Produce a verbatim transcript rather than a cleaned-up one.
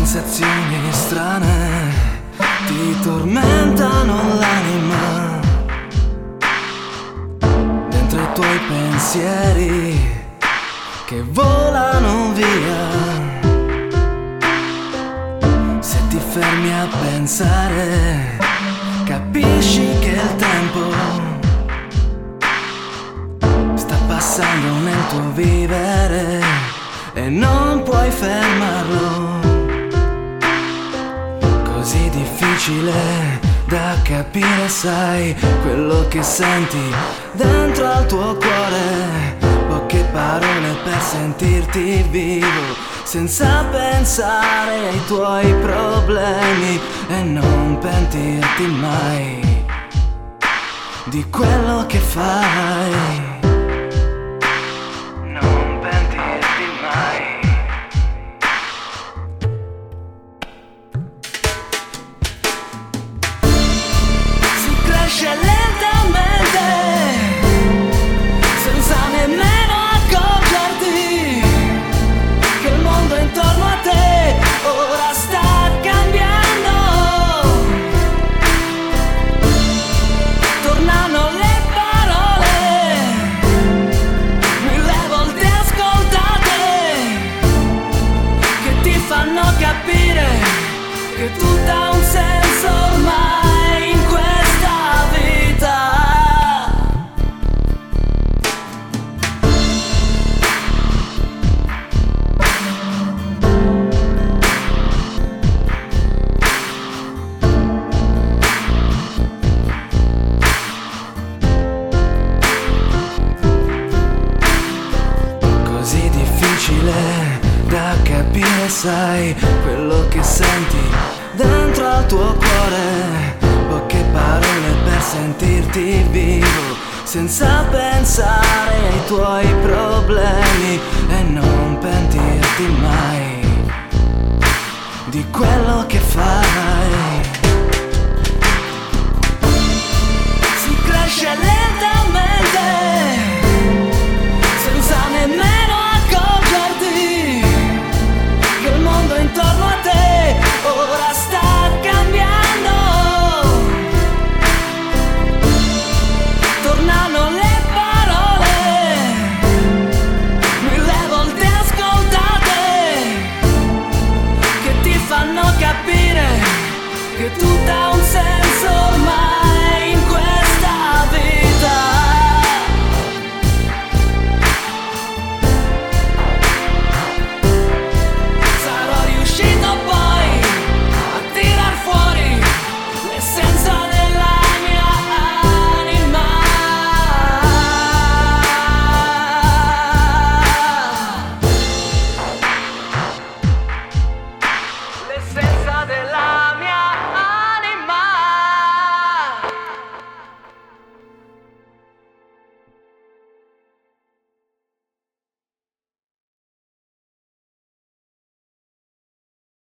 sensazioni strane ti tormentano l'anima, dentro i tuoi pensieri che volano via. Se ti fermi a pensare, capisci che il tempo sta passando nel tuo vivere e non puoi fermarlo. Così difficile da capire, sai quello che senti dentro al tuo cuore. Poche parole per sentirti vivo, senza pensare ai tuoi problemi e non pentirti mai di quello che fai. Non pentirti mai. Si cresce lentamente, senza nemmeno accorgerti che il mondo intorno a te ora sta cambiando. Tornano le parole, mille volte ascoltate, che ti fanno capire che tutto ha un senso ormai in questa vita. Così difficile da capire, sai quello che senti dentro al tuo cuore. Poche parole per sentirti vivo, senza pensare ai tuoi problemi e non pentirti mai di quello che fai. Si cresce lentamente, senza nemmeno accorgerti che il mondo intorno a te ora sta cambiando. Tornano le parole, mille volte ascoltate, che ti fanno capire che tutto ha un